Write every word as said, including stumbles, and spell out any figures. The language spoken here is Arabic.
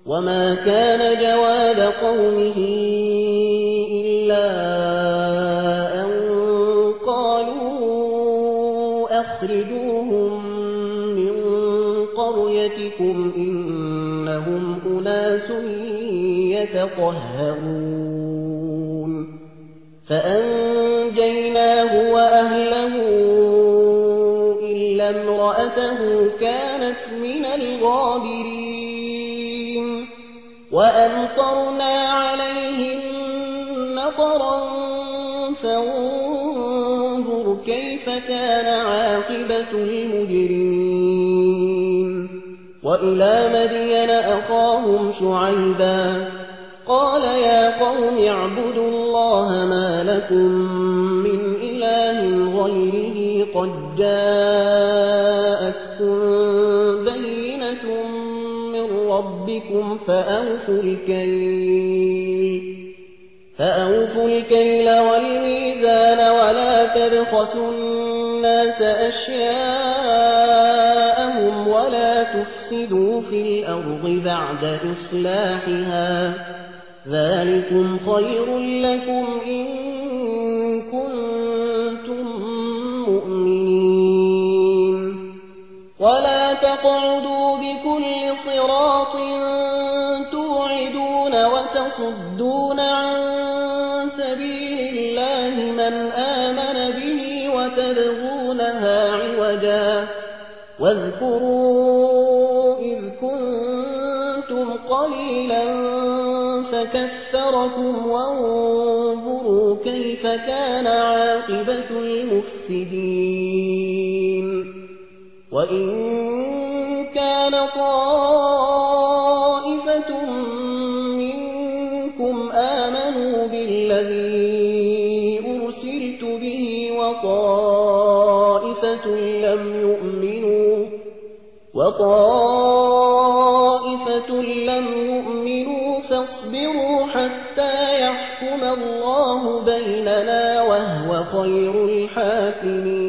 وما كان جواب قومه إلا أن قالوا أخرجوهم من قريتكم إنهم أناس يتطهرون فأنجيناه وأهله إلا امرأته كانت من الغابرين وأمطرنا عليهم مطرا فانظر كيف كان عاقبة المجرمين وإلى مدين أخاهم شعيبا قال يا قوم اعبدوا الله ما لكم من إله غيره قد جاءتكم بينة من ربكم فأوفوا الكيل فأوفوا الكيل والميزان ولا تبخسوا الناس أشياءهم ولا تفسدوا في الأرض بعد إصلاحها ذلكم خير لكم إن كنتم مؤمنين ولا تقعدوا بكل صراط توعدون وتصدون عن سبيل الله من آمن به وتبغونها عوجا واذكروا إذ كنتم قليلا فكثركم وانظروا كيف كان عاقبة المفسدين وإن كان طائفة منكم آمنوا بالذي أرسلت به وطائفة لم يؤمنوا وطائفة لم يؤمنوا فاصبروا حتى يحكم الله بيننا وهو خير الحاكمين